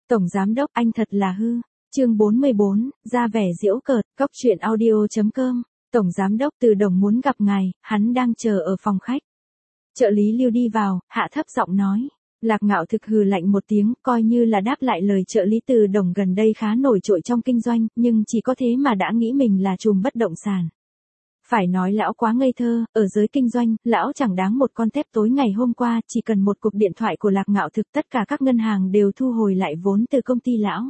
Tổng giám đốc anh thật là hư. Chương 44, ra vẻ giễu cợt, cóc truyện audio.com. Tổng giám đốc Từ Đồng muốn gặp ngài, hắn đang chờ ở phòng khách. Trợ lý Lưu đi vào, hạ thấp giọng nói. Lạc Ngạo Thực hừ lạnh một tiếng, coi như là đáp lại lời trợ lý Từ Đồng gần đây khá nổi trội trong kinh doanh, nhưng chỉ có thế mà đã nghĩ mình là trùm bất động sản. Phải nói lão quá ngây thơ, ở giới kinh doanh, lão chẳng đáng một con tép. Tối ngày hôm qua, chỉ cần một cuộc điện thoại của Lạc Ngạo Thực tất cả các ngân hàng đều thu hồi lại vốn từ công ty lão.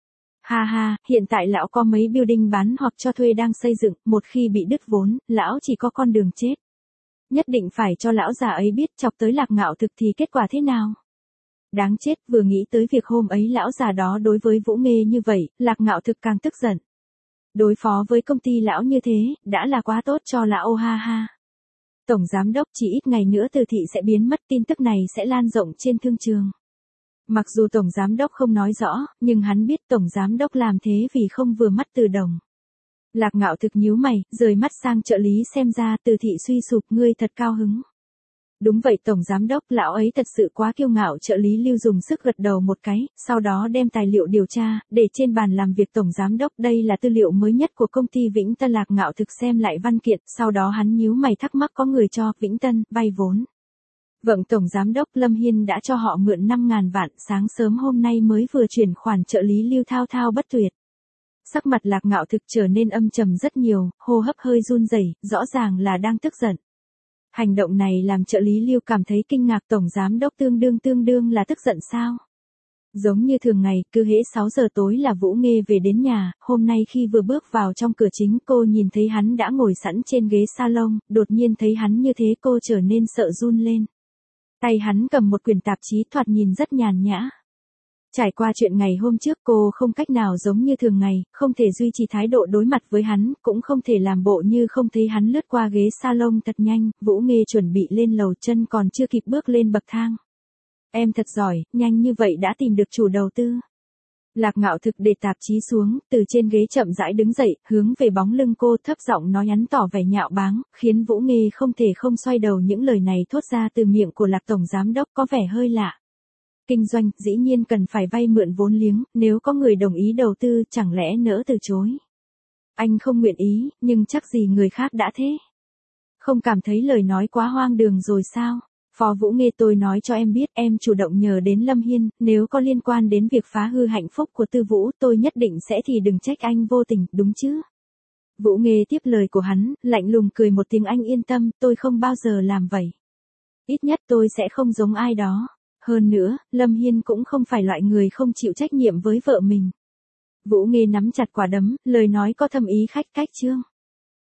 Ha ha, hiện tại lão có mấy building bán hoặc cho thuê đang xây dựng, một khi bị đứt vốn, lão chỉ có con đường chết. Nhất định phải cho lão già ấy biết chọc tới Lạc Ngạo Thực thì kết quả thế nào. Đáng chết, vừa nghĩ tới việc hôm ấy lão già đó đối với Vũ Nghê như vậy, Lạc Ngạo Thực càng tức giận. Đối phó với công ty lão như thế, đã là quá tốt cho lão ha ha. Tổng giám đốc chỉ ít ngày nữa Từ Thị sẽ biến mất, tin tức này sẽ lan rộng trên thương trường. Mặc dù Tổng giám đốc không nói rõ, nhưng hắn biết Tổng giám đốc làm thế vì không vừa mắt Từ Đồng. Lạc Ngạo Thực nhíu mày, rời mắt sang trợ lý xem ra Từ Thị suy sụp, ngươi thật cao hứng. Đúng vậy Tổng giám đốc, lão ấy thật sự quá kiêu ngạo. Trợ lý Lưu dùng sức gật đầu một cái, sau đó đem tài liệu điều tra, để trên bàn làm việc Tổng giám đốc. Đây là tư liệu mới nhất của công ty Vĩnh Tân. Lạc Ngạo Thực xem lại văn kiện, sau đó hắn nhíu mày thắc mắc có người cho Vĩnh Tân vay vốn. Vâng Tổng giám đốc, Lâm Hiên đã cho họ mượn 5.000 vạn, sáng sớm hôm nay mới vừa chuyển khoản. Trợ lý Lưu thao thao bất tuyệt. Sắc mặt Lạc Ngạo Thực trở nên âm trầm rất nhiều, hô hấp hơi run rẩy, rõ ràng là đang tức giận. Hành động này làm trợ lý Lưu cảm thấy kinh ngạc. Tổng giám đốc tương đương là tức giận sao? Giống như thường ngày, cứ hễ 6 giờ tối là Vũ Nghê về đến nhà, hôm nay khi vừa bước vào trong cửa chính cô nhìn thấy hắn đã ngồi sẵn trên ghế salon, đột nhiên thấy hắn như thế cô trở nên sợ run lên. Tay hắn cầm một quyển tạp chí thoạt nhìn rất nhàn nhã. Trải qua chuyện ngày hôm trước cô không cách nào giống như thường ngày, không thể duy trì thái độ đối mặt với hắn, cũng không thể làm bộ như không thấy hắn lướt qua ghế salon thật nhanh. Vũ Nghê chuẩn bị lên lầu, chân còn chưa kịp bước lên bậc thang. Em thật giỏi, nhanh như vậy đã tìm được chủ đầu tư. Lạc Ngạo Thực để tạp chí xuống, từ trên ghế chậm rãi đứng dậy, hướng về bóng lưng cô thấp giọng nói, hắn tỏ vẻ nhạo báng, khiến Vũ Nghê không thể không xoay đầu. Những lời này thốt ra từ miệng của Lạc Tổng Giám Đốc có vẻ hơi lạ. Kinh doanh, dĩ nhiên cần phải vay mượn vốn liếng, nếu có người đồng ý đầu tư, chẳng lẽ nỡ từ chối. Anh không nguyện ý, nhưng chắc gì người khác đã thế. Không cảm thấy lời nói quá hoang đường rồi sao? Phó Vũ Nghê, tôi nói cho em biết, em chủ động nhờ đến Lâm Hiên, nếu có liên quan đến việc phá hư hạnh phúc của Tư Vũ, tôi nhất định sẽ thì đừng trách anh vô tình, đúng chứ? Vũ Nghê tiếp lời của hắn, lạnh lùng cười một tiếng, anh yên tâm, tôi không bao giờ làm vậy. Ít nhất tôi sẽ không giống ai đó. Hơn nữa, Lâm Hiên cũng không phải loại người không chịu trách nhiệm với vợ mình. Vũ Nghê nắm chặt quả đấm, lời nói có thâm ý khách cách chương.